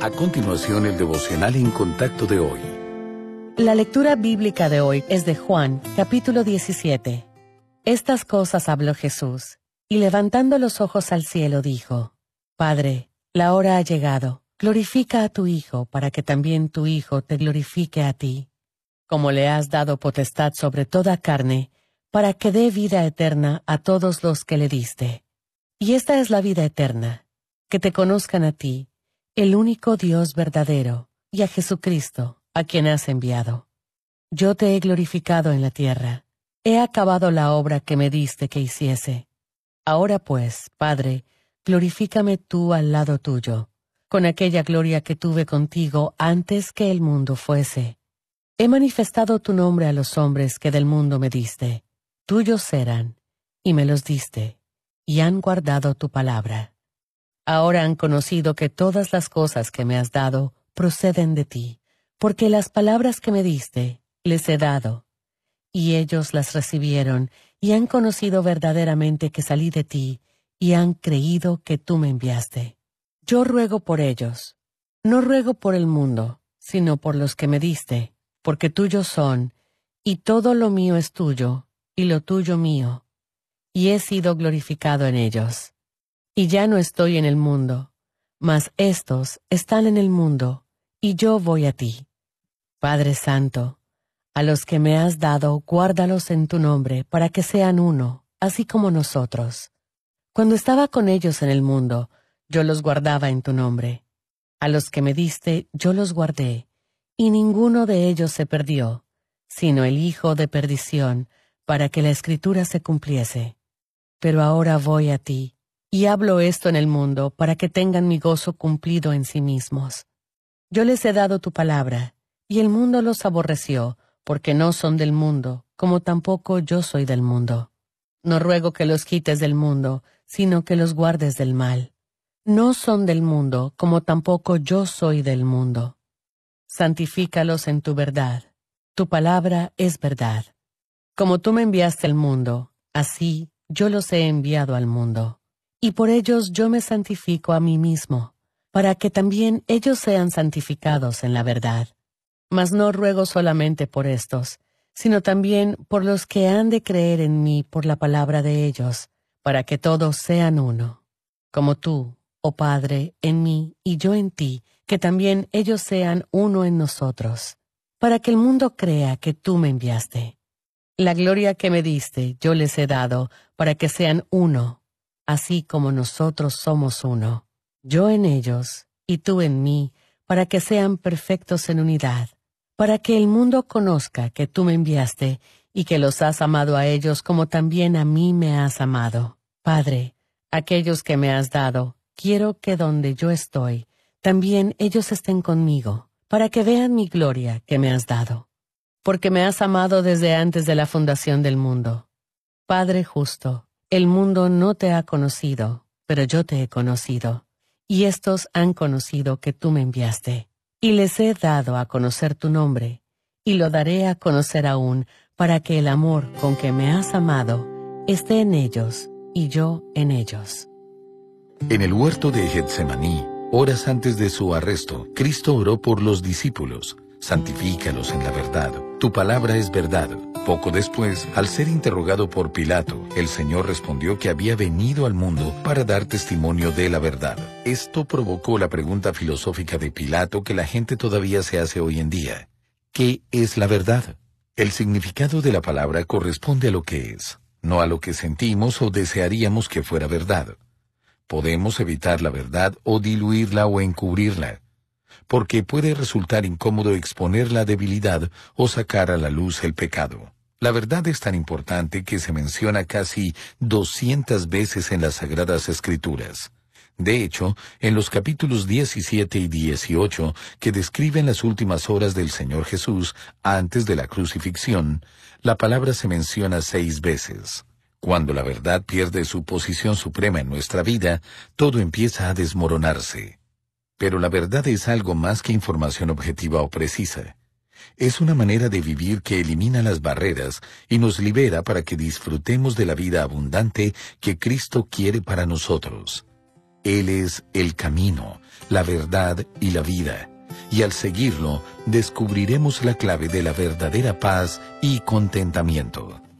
A continuación, el devocional en contacto de hoy. La lectura bíblica de hoy es de Juan, capítulo 17. Estas cosas habló Jesús, y levantando los ojos al cielo dijo: Padre, la hora ha llegado, glorifica a tu Hijo, para que también tu Hijo te glorifique a ti. Como le has dado potestad sobre toda carne, para que dé vida eterna a todos los que le diste. Y esta es la vida eterna, que te conozcan a ti, el único Dios verdadero, y a Jesucristo, a quien has enviado. Yo te he glorificado en la tierra, he acabado la obra que me diste que hiciese. Ahora pues, Padre, glorifícame tú al lado tuyo, con aquella gloria que tuve contigo antes que el mundo fuese. He manifestado tu nombre a los hombres que del mundo me diste. Tuyos eran, y me los diste, y han guardado tu palabra. Ahora han conocido que todas las cosas que me has dado proceden de ti, porque las palabras que me diste les he dado, y ellos las recibieron, y han conocido verdaderamente que salí de ti, y han creído que tú me enviaste. Yo ruego por ellos, no ruego por el mundo, sino por los que me diste, porque tuyos son, y todo lo mío es tuyo, y lo tuyo mío, y he sido glorificado en ellos. Y ya no estoy en el mundo, mas éstos están en el mundo, y yo voy a ti. Padre Santo, a los que me has dado, guárdalos en tu nombre, para que sean uno, así como nosotros. Cuando estaba con ellos en el mundo, yo los guardaba en tu nombre. A los que me diste, yo los guardé, y ninguno de ellos se perdió, sino el hijo de perdición, para que la Escritura se cumpliese. Pero ahora voy a ti, y hablo esto en el mundo, para que tengan mi gozo cumplido en sí mismos. Yo les he dado tu palabra, y el mundo los aborreció, porque no son del mundo, como tampoco yo soy del mundo. No ruego que los quites del mundo, sino que los guardes del mal. No son del mundo, como tampoco yo soy del mundo. Santifícalos en tu verdad. Tu palabra es verdad. Como tú me enviaste al mundo, así yo los he enviado al mundo. Y por ellos yo me santifico a mí mismo, para que también ellos sean santificados en la verdad. Mas no ruego solamente por estos, sino también por los que han de creer en mí por la palabra de ellos, para que todos sean uno. Como tú, oh Padre, en mí y yo en ti, que también ellos sean uno en nosotros, para que el mundo crea que tú me enviaste. La gloria que me diste yo les he dado, para que sean uno, así como nosotros somos uno, yo en ellos y tú en mí, para que sean perfectos en unidad, para que el mundo conozca que tú me enviaste y que los has amado a ellos como también a mí me has amado. Padre, aquellos que me has dado, quiero que donde yo estoy, también ellos estén conmigo, para que vean mi gloria que me has dado, porque me has amado desde antes de la fundación del mundo. Padre justo, el mundo no te ha conocido, pero yo te he conocido, y estos han conocido que tú me enviaste. Y les he dado a conocer tu nombre, y lo daré a conocer aún, para que el amor con que me has amado esté en ellos, y yo en ellos. En el huerto de Getsemaní, horas antes de su arresto, Cristo oró por los discípulos: santifícalos en la verdad, tu palabra es verdad. Poco después, al ser interrogado por Pilato, el Señor respondió que había venido al mundo para dar testimonio de la verdad. Esto provocó la pregunta filosófica de Pilato que la gente todavía se hace hoy en día: ¿qué es la verdad? El significado de la palabra corresponde a lo que es, no a lo que sentimos o desearíamos que fuera verdad. Podemos evitar la verdad o diluirla o encubrirla, porque puede resultar incómodo exponer la debilidad o sacar a la luz el pecado. La verdad es tan importante que se menciona casi 200 veces en las Sagradas Escrituras. De hecho, en los capítulos 17 y 18, que describen las últimas horas del Señor Jesús antes de la crucifixión, la palabra se menciona 6 veces. Cuando la verdad pierde su posición suprema en nuestra vida, todo empieza a desmoronarse. Pero la verdad es algo más que información objetiva o precisa. Es una manera de vivir que elimina las barreras y nos libera para que disfrutemos de la vida abundante que Cristo quiere para nosotros. Él es el camino, la verdad y la vida, y al seguirlo descubriremos la clave de la verdadera paz y contentamiento.